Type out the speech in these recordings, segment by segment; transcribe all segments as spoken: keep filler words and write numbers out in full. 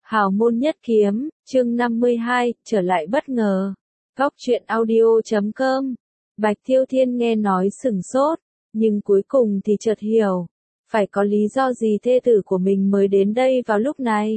Hào môn nhất kiếm, chương năm mươi hai, trở lại bất ngờ. Góc truyện audio chấm com. Bạch Thiêu Thiên nghe nói sừng sốt, nhưng cuối cùng thì chợt hiểu. Phải có lý do gì thê tử của mình mới đến đây vào lúc này?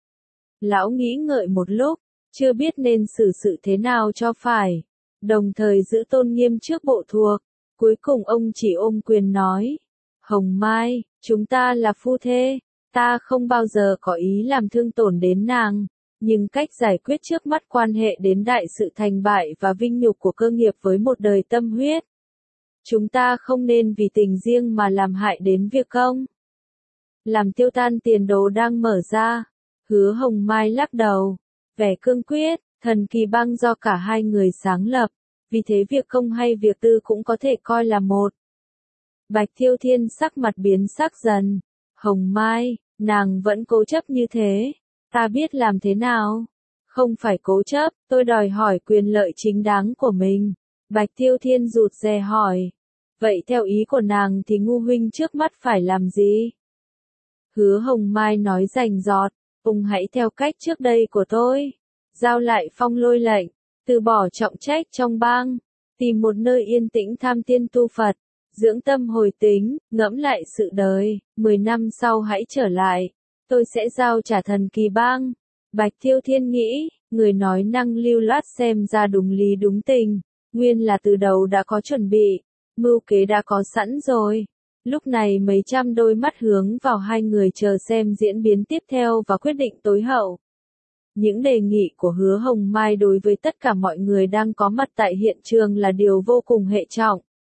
Lão nghĩ ngợi một lúc, chưa biết nên xử sự thế nào cho phải. Đồng thời giữ tôn nghiêm trước bộ thuộc. Cuối cùng ông chỉ ôm quyền nói. Hồng Mai, chúng ta là phu thê. Ta không bao giờ có ý làm thương tổn đến nàng, nhưng cách giải quyết trước mắt quan hệ đến đại sự thành bại và vinh nhục của cơ nghiệp với một đời tâm huyết. Chúng ta không nên vì tình riêng mà làm hại đến việc công. Làm tiêu tan tiền đồ đang mở ra. Hứa Hồng Mai lắc đầu, vẻ cương quyết, Thần Kỳ Bang do cả hai người sáng lập, vì thế việc công hay việc tư cũng có thể coi là một. Bạch Thiêu Thiên sắc mặt biến sắc dần. Hồng Mai, nàng vẫn cố chấp như thế, ta biết làm thế nào? Không phải cố chấp, tôi đòi hỏi quyền lợi chính đáng của mình. Bạch Thiêu Thiên rụt rè hỏi. Vậy theo ý của nàng thì ngu huynh trước mắt phải làm gì? Hứa Hồng Mai nói rành rọt, ông hãy theo cách trước đây của tôi. Giao lại phong lôi lệnh, từ bỏ trọng trách trong bang, tìm một nơi yên tĩnh tham tiên tu Phật. Dưỡng tâm hồi tính, ngẫm lại sự đời, mười năm sau hãy trở lại, tôi sẽ giao trả Thần Kỳ Bang. Bạch Thiêu Thiên nghĩ, người nói năng lưu loát xem ra đúng lý đúng tình, nguyên là từ đầu đã có chuẩn bị, mưu kế đã có sẵn rồi. Lúc này mấy trăm đôi mắt hướng vào hai người chờ xem diễn biến tiếp theo và quyết định tối hậu. Những đề nghị của Hứa Hồng Mai đối với tất cả mọi người đang có mặt tại hiện trường là điều vô cùng hệ trọng.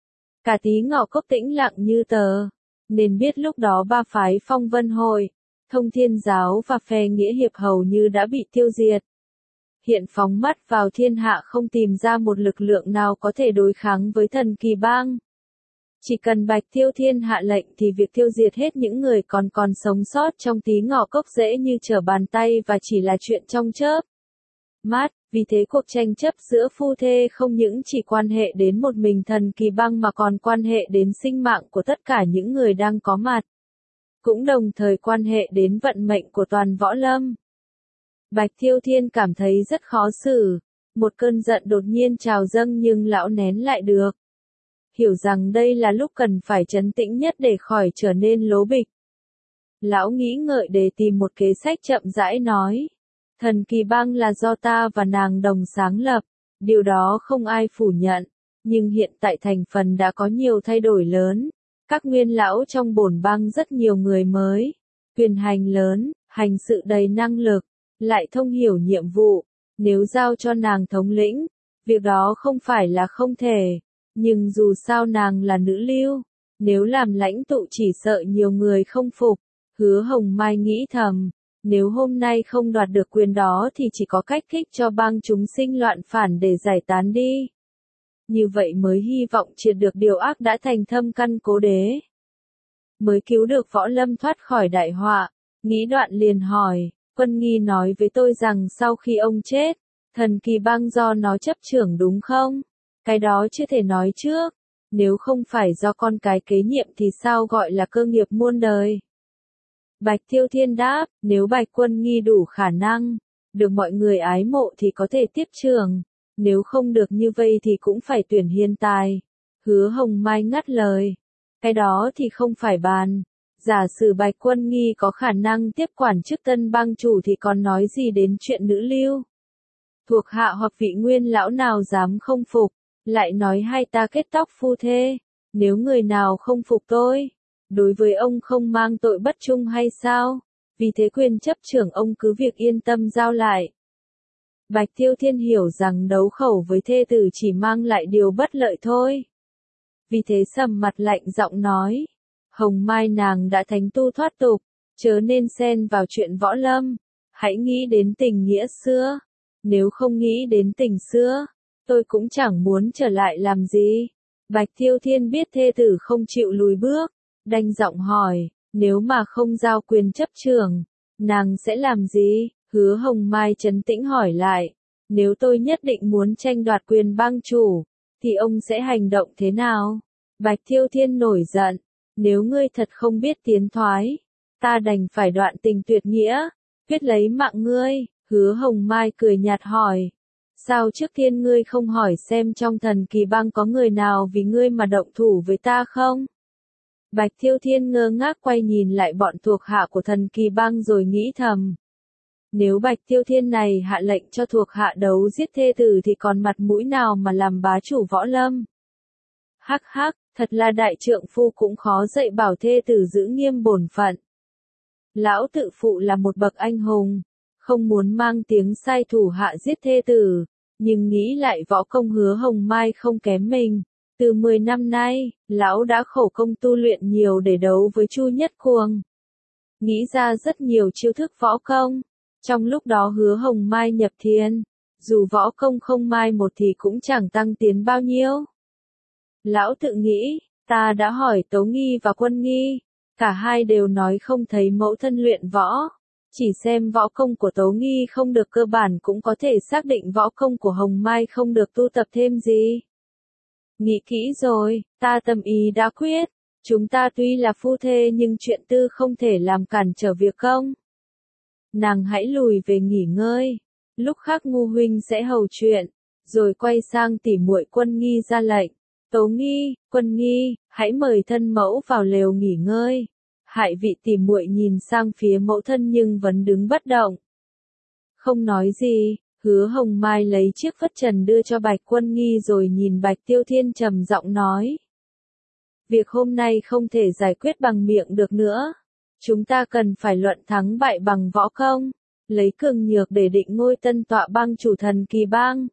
Cả Tí Ngọ Cốc tĩnh lặng như tờ, nên biết lúc đó ba phái Phong Vân Hội, Thông Thiên Giáo và phe Nghĩa Hiệp hầu như đã bị tiêu diệt. Hiện phóng mắt vào thiên hạ không tìm ra một lực lượng nào có thể đối kháng với Thần Kỳ Bang. Chỉ cần Bạch Thiêu Thiên hạ lệnh thì việc tiêu diệt hết những người còn còn sống sót trong Tí Ngọ Cốc dễ như trở bàn tay và chỉ là chuyện trong chớp mắt. Vì thế cuộc tranh chấp giữa phu thê không những chỉ quan hệ đến một mình Thần Kỳ Bang mà còn quan hệ đến sinh mạng của tất cả những người đang có mặt. Cũng đồng thời quan hệ đến vận mệnh của toàn võ lâm. Bạch Thiêu Thiên cảm thấy rất khó xử. Một cơn giận đột nhiên trào dâng nhưng lão nén lại được. Hiểu rằng đây là lúc cần phải trấn tĩnh nhất để khỏi trở nên lố bịch. Lão nghĩ ngợi để tìm một kế sách chậm rãi nói. Thần Kỳ Bang là do ta và nàng đồng sáng lập, điều đó không ai phủ nhận, nhưng hiện tại thành phần đã có nhiều thay đổi lớn. Các nguyên lão trong bổn bang rất nhiều người mới, quyền hành lớn, hành sự đầy năng lực, lại thông hiểu nhiệm vụ. Nếu giao cho nàng thống lĩnh, việc đó không phải là không thể, nhưng dù sao nàng là nữ lưu, nếu làm lãnh tụ chỉ sợ nhiều người không phục. Hứa Hồng Mai nghĩ thầm. Nếu hôm nay không đoạt được quyền đó thì chỉ có cách kích cho bang chúng sinh loạn phản để giải tán đi. Như vậy mới hy vọng triệt được điều ác đã thành thâm căn cố đế. Mới cứu được võ lâm thoát khỏi đại họa. Nghĩ đoạn liền hỏi, Quân Nghi nói với tôi rằng sau khi ông chết, Thần Kỳ Bang do nó chấp trưởng đúng không? Cái đó chưa thể nói trước. Nếu không phải do con cái kế nhiệm thì sao gọi là cơ nghiệp muôn đời? Bạch Thiêu Thiên đáp, nếu Bạch Quân Nghi đủ khả năng, được mọi người ái mộ thì có thể tiếp trưởng, nếu không được như vậy thì cũng phải tuyển hiền tài. Hứa Hồng Mai ngắt lời, cái đó thì không phải bàn, giả sử Bạch Quân Nghi có khả năng tiếp quản chức tân bang chủ thì còn nói gì đến chuyện nữ lưu. Thuộc hạ hoặc vị nguyên lão nào dám không phục, lại nói hai ta kết tóc phu thê, nếu người nào không phục tôi, đối với ông không mang tội bất trung hay sao? Vì thế quyền chấp trưởng ông cứ việc yên tâm giao lại. Bạch Thiêu Thiên hiểu rằng đấu khẩu với thê tử chỉ mang lại điều bất lợi thôi. Vì thế sầm mặt lạnh giọng nói. Hồng Mai nàng đã thánh tu thoát tục, chớ nên xen vào chuyện võ lâm. Hãy nghĩ đến tình nghĩa xưa. Nếu không nghĩ đến tình xưa, tôi cũng chẳng muốn trở lại làm gì. Bạch Thiêu Thiên biết thê tử không chịu lùi bước. Đanh giọng hỏi, nếu mà không giao quyền chấp trưởng, nàng sẽ làm gì? Hứa Hồng Mai trấn tĩnh hỏi lại, nếu tôi nhất định muốn tranh đoạt quyền bang chủ, thì ông sẽ hành động thế nào? Bạch Thiêu Thiên nổi giận, nếu ngươi thật không biết tiến thoái, ta đành phải đoạn tình tuyệt nghĩa, quyết lấy mạng ngươi, Hứa Hồng Mai cười nhạt hỏi. Sao trước tiên ngươi không hỏi xem trong Thần Kỳ Bang có người nào vì ngươi mà động thủ với ta không? Bạch Thiêu Thiên ngơ ngác quay nhìn lại bọn thuộc hạ của Thần Kỳ Bang rồi nghĩ thầm. Nếu Bạch Thiêu Thiên này hạ lệnh cho thuộc hạ đấu giết thê tử thì còn mặt mũi nào mà làm bá chủ võ lâm? Hắc hắc, thật là đại trượng phu cũng khó dạy bảo thê tử giữ nghiêm bổn phận. Lão tự phụ là một bậc anh hùng, không muốn mang tiếng sai thủ hạ giết thê tử, nhưng nghĩ lại võ công Hứa Hồng Mai không kém mình. Từ mười năm nay, lão đã khổ công tu luyện nhiều để đấu với Chu Nhất Cuồng. Nghĩ ra rất nhiều chiêu thức võ công. Trong lúc đó Hứa Hồng Mai nhập thiên, dù võ công không mai một thì cũng chẳng tăng tiến bao nhiêu. Lão tự nghĩ, ta đã hỏi Tố Nghi và Quân Nghi, cả hai đều nói không thấy mẫu thân luyện võ. Chỉ xem võ công của Tố Nghi không được cơ bản cũng có thể xác định võ công của Hồng Mai không được tu tập thêm gì. Nghĩ kỹ rồi, ta tâm ý đã quyết, chúng ta tuy là phu thê nhưng chuyện tư không thể làm cản trở việc công. Nàng hãy lùi về nghỉ ngơi, lúc khác Ngu huynh sẽ hầu chuyện, rồi quay sang tỉ muội Quân Nghi ra lệnh. Tố Nghi, Quân Nghi, hãy mời thân mẫu vào lều nghỉ ngơi. Hại vị tỉ muội nhìn sang phía mẫu thân nhưng vẫn đứng bất động. Không nói gì, Hứa Hồng Mai lấy chiếc phất trần đưa cho Bạch Quân Nghi rồi nhìn Bạch Tiêu Thiên trầm giọng nói. Việc hôm nay không thể giải quyết bằng miệng được nữa. Chúng ta cần phải luận thắng bại bằng võ công, lấy cường nhược để định ngôi tân tọa bang chủ Thần Kỳ Bang.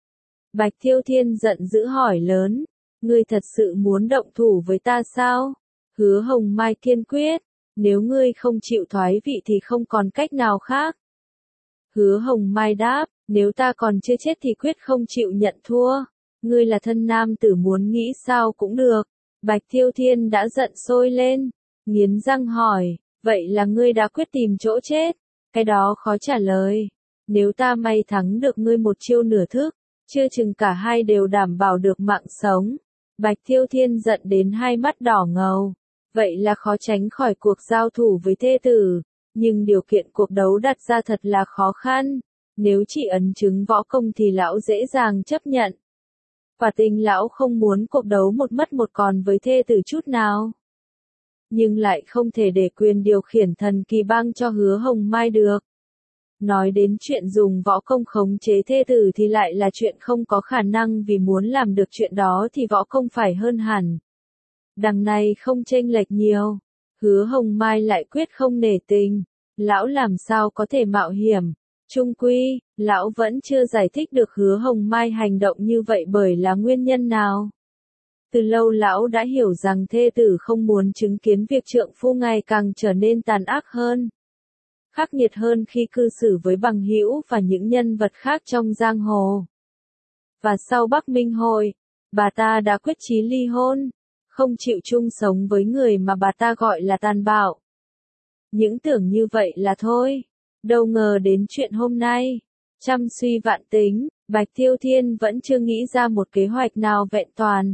Bạch Tiêu Thiên giận dữ hỏi lớn, ngươi thật sự muốn động thủ với ta sao? Hứa Hồng Mai kiên quyết, nếu ngươi không chịu thoái vị thì không còn cách nào khác. Hứa Hồng Mai đáp, nếu ta còn chưa chết thì quyết không chịu nhận thua. Ngươi là thân nam tử muốn nghĩ sao cũng được. Bạch Tiêu Thiên đã giận sôi lên, nghiến răng hỏi, vậy là ngươi đã quyết tìm chỗ chết? Cái đó khó trả lời. Nếu ta may thắng được ngươi một chiêu nửa thức, chưa chừng cả hai đều đảm bảo được mạng sống. Bạch Tiêu Thiên giận đến hai mắt đỏ ngầu. Vậy là khó tránh khỏi cuộc giao thủ với thê tử, nhưng điều kiện cuộc đấu đặt ra thật là khó khăn. Nếu chỉ ấn chứng võ công thì lão dễ dàng chấp nhận. Quả tình lão không muốn cuộc đấu một mất một còn với thê tử chút nào. Nhưng lại không thể để quyền điều khiển Thần Kỳ Bang cho Hứa Hồng Mai được. Nói đến chuyện dùng võ công khống chế thê tử thì lại là chuyện không có khả năng, vì muốn làm được chuyện đó thì võ công phải hơn hẳn. Đằng này không chênh lệch nhiều, Hứa Hồng Mai lại quyết không nể tình, lão làm sao có thể mạo hiểm. Chung quy, lão vẫn chưa giải thích được Hứa Hồng Mai hành động như vậy bởi là nguyên nhân nào. Từ lâu lão đã hiểu rằng thê tử không muốn chứng kiến việc trượng phu ngày càng trở nên tàn ác hơn, khắc nghiệt hơn khi cư xử với bằng hữu và những nhân vật khác trong giang hồ. Và sau Bắc Minh Hội, bà ta đã quyết chí ly hôn, không chịu chung sống với người mà bà ta gọi là tàn bạo. Những tưởng như vậy là thôi, đâu ngờ đến chuyện hôm nay. Trăm suy vạn tính, Bạch Tiêu Thiên vẫn chưa nghĩ ra một kế hoạch nào vẹn toàn.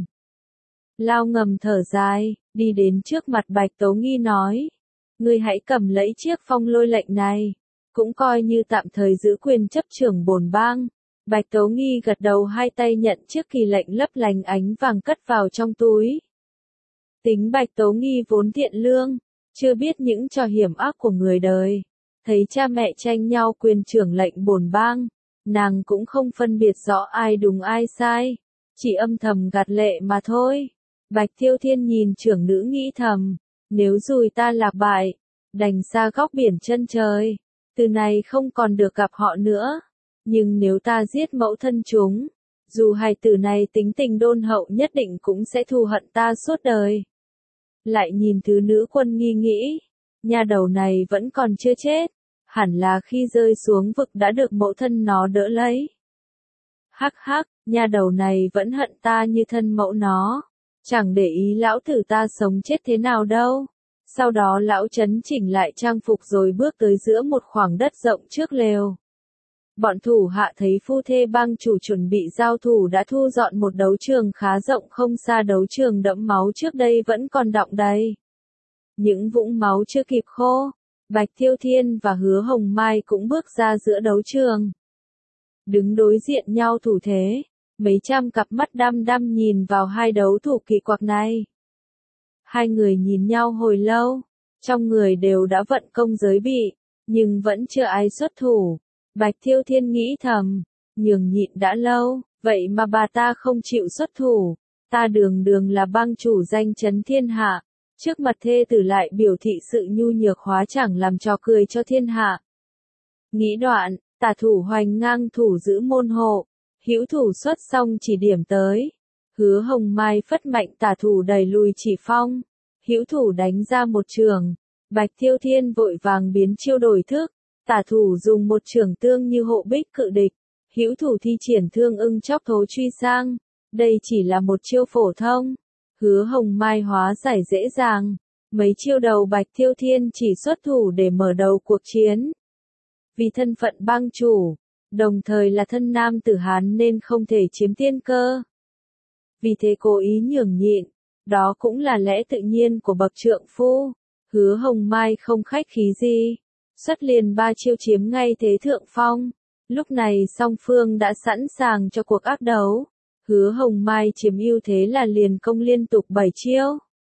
Lao ngầm thở dài, đi đến trước mặt Bạch Tố Nghi nói. Ngươi hãy cầm lấy chiếc phong lôi lệnh này, cũng coi như tạm thời giữ quyền chấp trưởng bổn bang. Bạch Tố Nghi gật đầu, hai tay nhận chiếc kỳ lệnh lấp lánh ánh vàng cất vào trong túi. Tính Bạch Tố Nghi vốn thiện lương, chưa biết những trò hiểm ác của người đời. Thấy cha mẹ tranh nhau quyền trưởng lệnh bổn bang, nàng cũng không phân biệt rõ ai đúng ai sai, chỉ âm thầm gạt lệ mà thôi. Bạch Tiêu Thiên nhìn trưởng nữ nghĩ thầm, nếu dùi ta lạc bại, đành xa góc biển chân trời, từ này không còn được gặp họ nữa. Nhưng nếu ta giết mẫu thân chúng, dù hài tử này tính tình đôn hậu nhất định cũng sẽ thù hận ta suốt đời. Lại nhìn thứ nữ Quân Nghi nghĩ, nha đầu này vẫn còn chưa chết, hẳn là khi rơi xuống vực đã được mẫu thân nó đỡ lấy. Hắc hắc, nha đầu này vẫn hận ta như thân mẫu nó, chẳng để ý lão tử ta sống chết thế nào đâu. Sau đó lão chấn chỉnh lại trang phục rồi bước tới giữa một khoảng đất rộng trước lều. Bọn thủ hạ thấy phu thê bang chủ chuẩn bị giao thủ đã thu dọn một đấu trường khá rộng không xa đấu trường đẫm máu trước đây vẫn còn đọng đầy. Những vũng máu chưa kịp khô, Bạch Thiêu Thiên và Hứa Hồng Mai cũng bước ra giữa đấu trường. Đứng đối diện nhau thủ thế, mấy trăm cặp mắt đăm đăm nhìn vào hai đấu thủ kỳ quặc này. Hai người nhìn nhau hồi lâu, trong người đều đã vận công giới bị, nhưng vẫn chưa ai xuất thủ. Bạch Thiêu Thiên nghĩ thầm, nhường nhịn đã lâu, vậy mà bà ta không chịu xuất thủ. Ta đường đường là bang chủ danh chấn thiên hạ, trước mặt thê tử lại biểu thị sự nhu nhược hóa chẳng làm trò cười cho thiên hạ. Nghĩ đoạn, tả thủ hoành ngang thủ giữ môn hộ, hữu thủ xuất xong chỉ điểm tới. Hứa Hồng Mai phất mạnh tả thủ đẩy lùi chỉ phong, hữu thủ đánh ra một trường. Bạch Thiêu Thiên vội vàng biến chiêu đổi thức, tả thủ dùng một trường tương như hộ bích cự địch, hữu thủ thi triển thương ưng chóc thố truy sang. Đây chỉ là một chiêu phổ thông, Hứa Hồng Mai hóa giải dễ dàng. Mấy chiêu đầu Bạch Thiêu Thiên chỉ xuất thủ để mở đầu cuộc chiến. Vì thân phận bang chủ, đồng thời là thân nam tử Hán nên không thể chiếm tiên cơ. Vì thế cố ý nhường nhịn, đó cũng là lẽ tự nhiên của bậc trượng phu. Hứa Hồng Mai không khách khí gì, xuất liền ba chiêu chiếm ngay thế thượng phong. Lúc này song phương đã sẵn sàng cho cuộc ác đấu. Hứa Hồng Mai chiếm ưu thế là liền công liên tục bảy chiêu.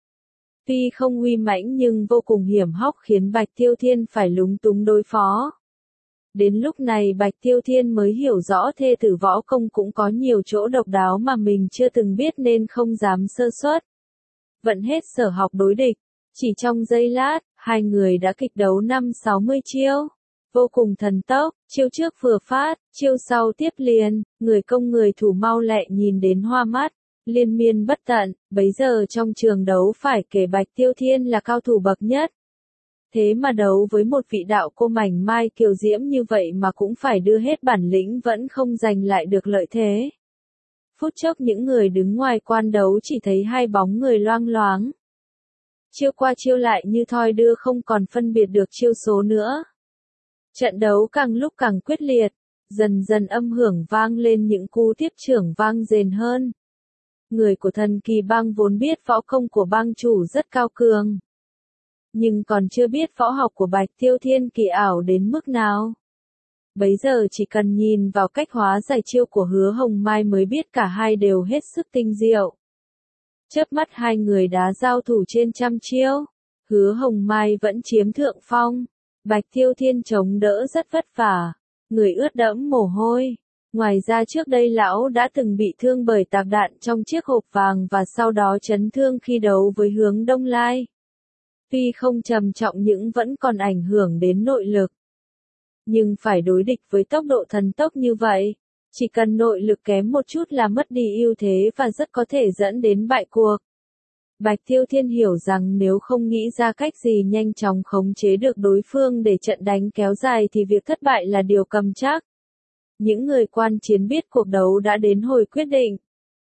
Tuy không uy mãnh nhưng vô cùng hiểm hóc khiến Bạch Thiêu Thiên phải lúng túng đối phó. Đến lúc này Bạch Thiêu Thiên mới hiểu rõ thê tử võ công cũng có nhiều chỗ độc đáo mà mình chưa từng biết nên không dám sơ suất. Vận hết sở học đối địch, chỉ trong giây lát, hai người đã kịch đấu năm sáu mươi chiêu. Vô cùng thần tốc, chiêu trước vừa phát, chiêu sau tiếp liền, người công người thủ mau lẹ nhìn đến hoa mắt, liên miên bất tận. Bấy giờ trong trường đấu phải kể Bạch Thiêu Thiên là cao thủ bậc nhất. Thế mà đấu với một vị đạo cô mảnh mai kiều diễm như vậy mà cũng phải đưa hết bản lĩnh vẫn không giành lại được lợi thế. Phút chốc những người đứng ngoài quan đấu chỉ thấy hai bóng người loang loáng. Chiêu qua chiêu lại như thoi đưa không còn phân biệt được chiêu số nữa. Trận đấu càng lúc càng quyết liệt, dần dần âm hưởng vang lên những cú tiếp trưởng vang rền hơn. Người của Thần Kỳ Bang vốn biết võ công của bang chủ rất cao cường, nhưng còn chưa biết võ học của Bạch Thiêu Thiên kỳ ảo đến mức nào. Bấy giờ chỉ cần nhìn vào cách hóa giải chiêu của Hứa Hồng Mai mới biết cả hai đều hết sức tinh diệu. Chớp mắt hai người đã giao thủ trên trăm chiêu, Hứa Hồng Mai vẫn chiếm thượng phong. Bạch Thiêu Thiên chống đỡ rất vất vả, người ướt đẫm mồ hôi. Ngoài ra trước đây lão đã từng bị thương bởi tạc đạn trong chiếc hộp vàng và sau đó chấn thương khi đấu với Hướng Đông Lai. Tuy không trầm trọng nhưng vẫn còn ảnh hưởng đến nội lực. Nhưng phải đối địch với tốc độ thần tốc như vậy, chỉ cần nội lực kém một chút là mất đi ưu thế và rất có thể dẫn đến bại cuộc. Bạch Thiêu Thiên hiểu rằng nếu không nghĩ ra cách gì nhanh chóng khống chế được đối phương để trận đánh kéo dài thì việc thất bại là điều cầm chắc. Những người quan chiến biết cuộc đấu đã đến hồi quyết định.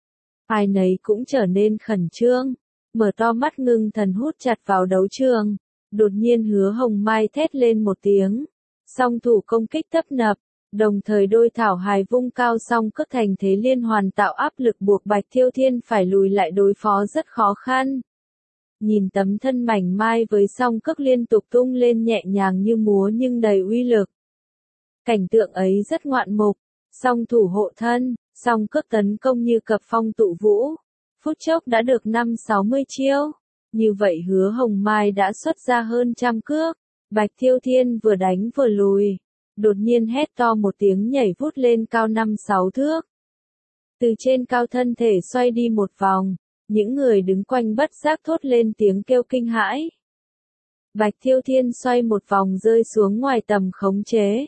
Ai nấy cũng trở nên khẩn trương, mở to mắt ngưng thần hút chặt vào đấu trường. Đột nhiên Hứa Hồng Mai thét lên một tiếng, song thủ công kích tấp nập, đồng thời đôi thảo hài vung cao song cất thành thế liên hoàn tạo áp lực buộc Bạch Thiêu Thiên phải lùi lại đối phó rất khó khăn. Nhìn tấm thân mảnh mai với song cước liên tục tung lên nhẹ nhàng như múa nhưng đầy uy lực. Cảnh tượng ấy rất ngoạn mục, song thủ hộ thân, song cước tấn công như cập phong tụ vũ. Phút chốc đã được năm sáu mươi chiêu. Như vậy Hứa Hồng Mai đã xuất ra hơn trăm cước. Bạch Thiêu Thiên vừa đánh vừa lùi. Đột nhiên hét to một tiếng nhảy vút lên cao năm sáu thước. Từ trên cao thân thể xoay đi một vòng. Những người đứng quanh bất giác thốt lên tiếng kêu kinh hãi. Bạch Thiêu Thiên xoay một vòng rơi xuống ngoài tầm khống chế.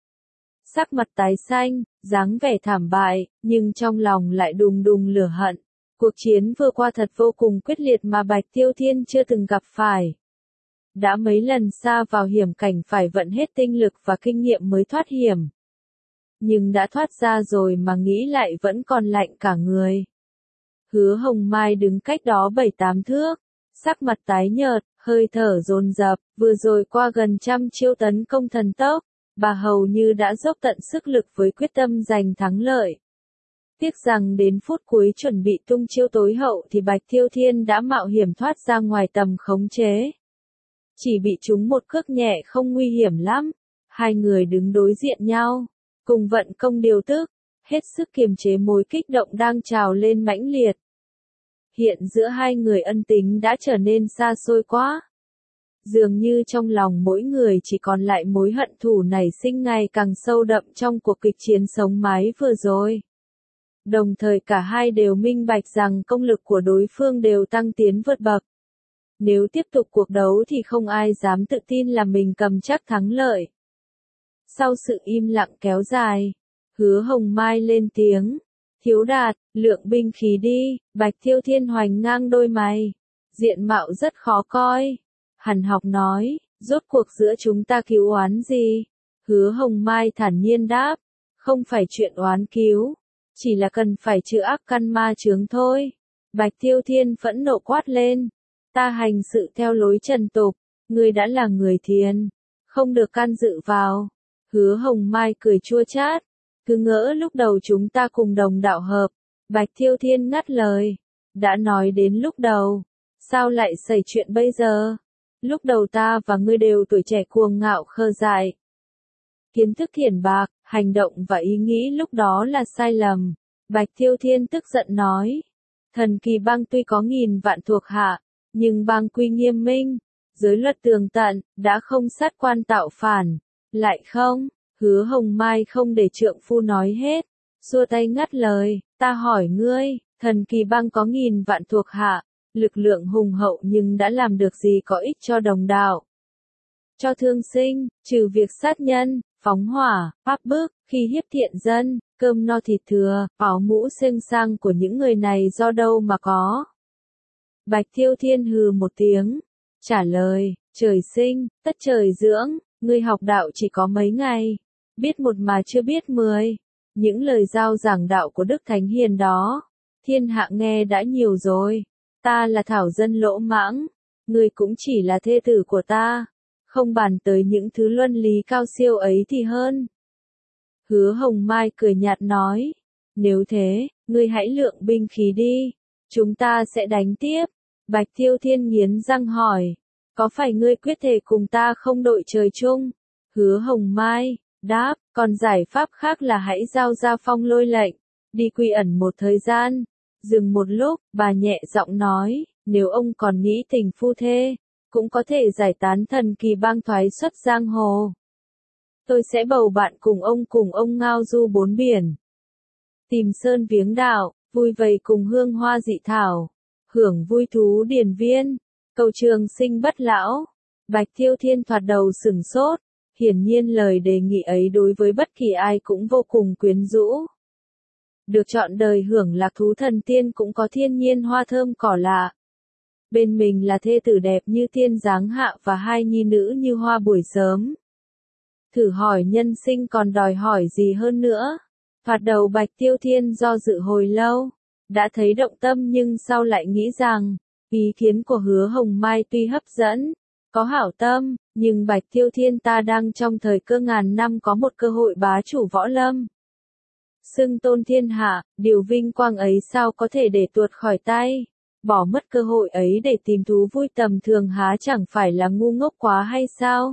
Sắc mặt tái xanh, dáng vẻ thảm bại, nhưng trong lòng lại đùng đùng lửa hận. Cuộc chiến vừa qua thật vô cùng quyết liệt mà Bạch Thiêu Thiên chưa từng gặp phải. Đã mấy lần xa vào hiểm cảnh phải vận hết tinh lực và kinh nghiệm mới thoát hiểm. Nhưng đã thoát ra rồi mà nghĩ lại vẫn còn lạnh cả người. Hứa Hồng Mai đứng cách đó bảy tám thước, sắc mặt tái nhợt, hơi thở dồn dập, vừa rồi qua gần trăm chiêu tấn công thần tốc, bà hầu như đã dốc tận sức lực với quyết tâm giành thắng lợi. Tiếc rằng đến phút cuối chuẩn bị tung chiêu tối hậu thì Bạch Thiêu Thiên đã mạo hiểm thoát ra ngoài tầm khống chế. chỉ bị trúng một cước nhẹ không nguy hiểm lắm. Hai người đứng đối diện nhau, cùng vận công điều tức, hết sức kiềm chế mối kích động đang trào lên mãnh liệt. Hiện giữa hai người ân tình đã trở nên xa xôi quá. Dường như trong lòng mỗi người chỉ còn lại mối hận thù nảy sinh ngày càng sâu đậm trong cuộc kịch chiến sống mái vừa rồi. Đồng thời cả hai đều minh bạch rằng công lực của đối phương đều tăng tiến vượt bậc. Nếu tiếp tục cuộc đấu thì không ai dám tự tin là mình cầm chắc thắng lợi. Sau sự im lặng kéo dài, Hứa Hồng Mai lên tiếng. Thiếu Đạt, lượng binh khí đi. Bạch Thiêu Thiên hoành ngang đôi mày. Diện mạo rất khó coi. Hàn Học nói, rốt cuộc giữa chúng ta cứu oán gì? Hứa Hồng Mai thản nhiên đáp, không phải chuyện oán cứu, chỉ là cần phải trừ ác căn ma chướng thôi. Bạch Thiêu Thiên phẫn nộ quát lên, ta hành sự theo lối trần tục, ngươi đã là người thiền, không được can dự vào. Hứa Hồng Mai cười chua chát, cứ ngỡ lúc đầu chúng ta cùng đồng đạo hợp. Bạch Thiêu Thiên ngắt lời, đã nói đến lúc đầu, sao lại xảy chuyện bây giờ? Lúc đầu ta và ngươi đều tuổi trẻ cuồng ngạo khờ dại. Kiến thức thiển bạc, hành động và ý nghĩ lúc đó là sai lầm. Bạch Thiêu Thiên tức giận nói. Thần Kỳ Bang tuy có nghìn vạn thuộc hạ, nhưng bang quy nghiêm minh, giới luật tường tận, đã không sát quan tạo phản. Lại không, Hứa Hồng Mai không để trượng phu nói hết, xua tay ngắt lời, ta hỏi ngươi, Thần Kỳ Bang có nghìn vạn thuộc hạ, lực lượng hùng hậu nhưng đã làm được gì có ích cho đồng đạo? Cho thương sinh, trừ việc sát nhân, phóng hỏa, áp bức, khi hiếp thiện dân, cơm no thịt thừa, áo mũ xênh sang của những người này do đâu mà có? Bạch Thiêu Thiên hừ một tiếng, trả lời, trời sinh, tất trời dưỡng, ngươi học đạo chỉ có mấy ngày, biết một mà chưa biết mười. Những lời giao giảng đạo của Đức Thánh Hiền đó, thiên hạ nghe đã nhiều rồi. Ta là thảo dân lỗ mãng, ngươi cũng chỉ là thê tử của ta, không bàn tới những thứ luân lý cao siêu ấy thì hơn. Hứa Hồng Mai cười nhạt nói, nếu thế, ngươi hãy lượng binh khí đi, chúng ta sẽ đánh tiếp. Bạch Thiêu Thiên nghiến răng hỏi, có phải ngươi quyết thể cùng ta không đội trời chung? Hứa Hồng Mai đáp, còn giải pháp khác là hãy giao ra phong lôi lệnh, đi quy ẩn một thời gian. Dừng một lúc, bà nhẹ giọng nói, nếu ông còn nghĩ tình phu thê, cũng có thể giải tán Thần Kỳ Bang thoái xuất giang hồ. Tôi sẽ bầu bạn cùng ông cùng ông ngao du bốn biển. Tìm sơn viếng đạo, vui vầy cùng hương hoa dị thảo, hưởng vui thú điền viên, cầu trường sinh bất lão. Bạch Thiêu Thiên thoạt đầu sửng sốt, hiển nhiên lời đề nghị ấy đối với bất kỳ ai cũng vô cùng quyến rũ. Được chọn đời hưởng lạc thú thần tiên cũng có thiên nhiên hoa thơm cỏ lạ. Bên mình là thê tử đẹp như tiên giáng hạ và hai nhi nữ như hoa buổi sớm. Thử hỏi nhân sinh còn đòi hỏi gì hơn nữa. Thoạt đầu Bạch Tiêu Thiên do dự hồi lâu, đã thấy động tâm nhưng sau lại nghĩ rằng, ý kiến của Hứa Hồng Mai tuy hấp dẫn, có hảo tâm, nhưng Bạch Tiêu Thiên ta đang trong thời cơ ngàn năm có một cơ hội bá chủ võ lâm. Xưng tôn thiên hạ, điều vinh quang ấy sao có thể để tuột khỏi tay, bỏ mất cơ hội ấy để tìm thú vui tầm thường há chẳng phải là ngu ngốc quá hay sao?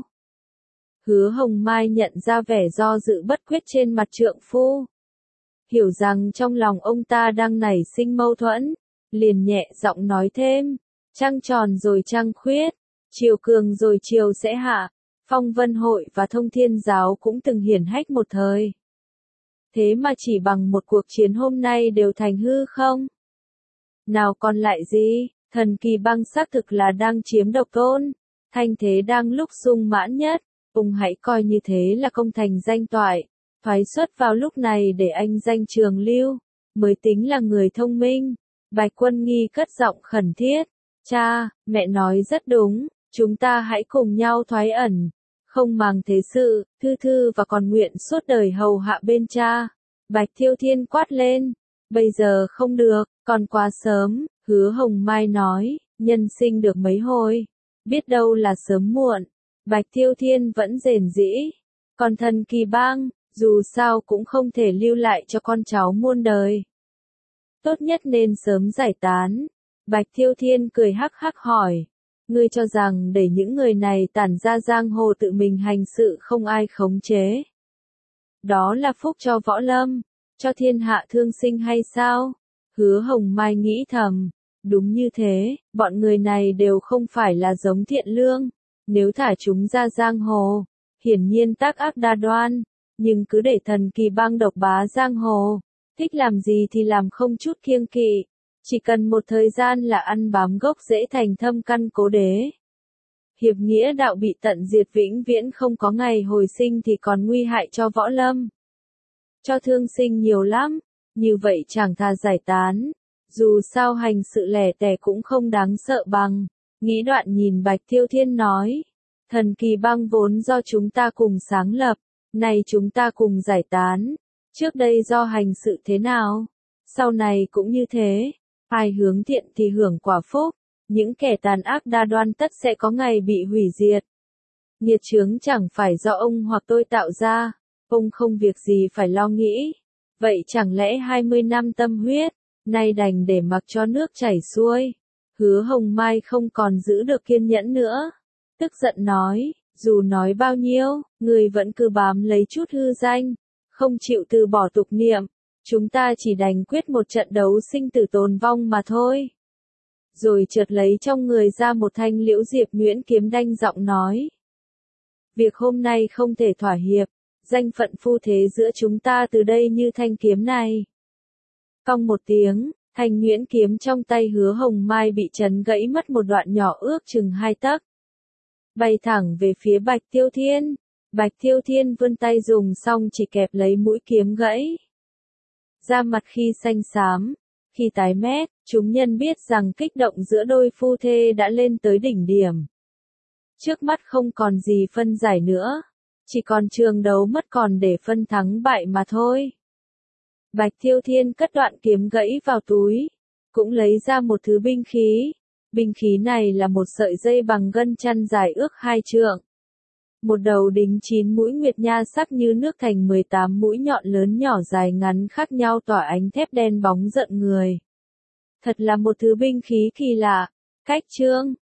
Hứa Hồng Mai nhận ra vẻ do dự bất quyết trên mặt trượng phu. Hiểu rằng trong lòng ông ta đang nảy sinh mâu thuẫn, liền nhẹ giọng nói thêm, trăng tròn rồi trăng khuyết, chiều cường rồi chiều sẽ hạ, Phong Vân Hội và Thông Thiên Giáo cũng từng hiển hách một thời. Thế mà chỉ bằng một cuộc chiến hôm nay đều thành hư không? Nào còn lại gì, Thần Kỳ Bang xác thực là đang chiếm độc tôn, thanh thế đang lúc sung mãn nhất, ông hãy coi như thế là công thành danh toại, thoái xuất vào lúc này để anh danh trường lưu, mới tính là người thông minh. Bạch Quân Nghi cất giọng khẩn thiết, cha, mẹ nói rất đúng, chúng ta hãy cùng nhau thoái ẩn, không màng thế sự, thư thư và còn nguyện suốt đời hầu hạ bên cha. Bạch Thiêu Thiên quát lên, bây giờ không được, còn quá sớm. Hứa Hồng Mai nói, nhân sinh được mấy hồi, biết đâu là sớm muộn. Bạch Thiêu Thiên vẫn rền rĩ, còn Thần Kỳ Bang, dù sao cũng không thể lưu lại cho con cháu muôn đời. Tốt nhất nên sớm giải tán. Bạch Thiêu Thiên cười hắc hắc hỏi, Ngươi cho rằng để những người này tản ra giang hồ tự mình hành sự không ai khống chế. Đó là phúc cho võ lâm, cho thiên hạ thương sinh hay sao? Hứa Hồng Mai nghĩ thầm, đúng như thế, bọn người này đều không phải là giống thiện lương, nếu thả chúng ra giang hồ, hiển nhiên tác ác đa đoan, nhưng cứ để Thần Kỳ Bang độc bá giang hồ, thích làm gì thì làm không chút kiêng kỵ, chỉ cần một thời gian là ăn bám gốc rễ thành thâm căn cố đế. Hiệp nghĩa đạo bị tận diệt vĩnh viễn không có ngày hồi sinh thì còn nguy hại cho võ lâm. Cho thương sinh nhiều lắm, như vậy chẳng thà giải tán, dù sao hành sự lẻ tẻ cũng không đáng sợ bằng. Nghĩ đoạn nhìn Bạch Tiêu Thiên nói, Thần Kỳ Bang vốn do chúng ta cùng sáng lập, nay chúng ta cùng giải tán, trước đây do hành sự thế nào, sau này cũng như thế, ai hướng thiện thì hưởng quả phúc, những kẻ tàn ác đa đoan tất sẽ có ngày bị hủy diệt. Nghiệt chướng chẳng phải do ông hoặc tôi tạo ra, ông không việc gì phải lo nghĩ, vậy chẳng lẽ hai mươi năm tâm huyết, nay đành để mặc cho nước chảy xuôi. Hứa Hồng Mai không còn giữ được kiên nhẫn nữa, tức giận nói, dù nói bao nhiêu, người vẫn cứ bám lấy chút hư danh, không chịu từ bỏ tục niệm, chúng ta chỉ đành quyết một trận đấu sinh tử tồn vong mà thôi. Rồi chợt lấy trong người ra một thanh Liễu Diệp Nhuyễn kiếm đanh giọng nói, việc hôm nay không thể thỏa hiệp, danh phận phu thế giữa chúng ta từ đây như thanh kiếm này. Cong một tiếng, thanh nhuyễn kiếm trong tay Hứa Hồng Mai bị chấn gãy mất một đoạn nhỏ ước chừng hai tấc. Bay thẳng về phía Bạch Tiêu Thiên. Bạch Tiêu Thiên vươn tay dùng xong chỉ kẹp lấy mũi kiếm gãy. Da mặt khi xanh xám, khi tái mét, chúng nhân biết rằng kích động giữa đôi phu thê đã lên tới đỉnh điểm. Trước mắt không còn gì phân giải nữa, chỉ còn trường đấu mất còn để phân thắng bại mà thôi. Bạch Tiêu Thiên cất đoạn kiếm gãy vào túi, cũng lấy ra một thứ binh khí. Binh khí này là một sợi dây bằng gân chăn dài ước hai trượng. Một đầu đính chín mũi nguyệt nha sắc như nước thành mười tám mũi nhọn lớn nhỏ dài ngắn khác nhau tỏa ánh thép đen bóng giận người. Thật là một thứ binh khí kỳ lạ. Cách chương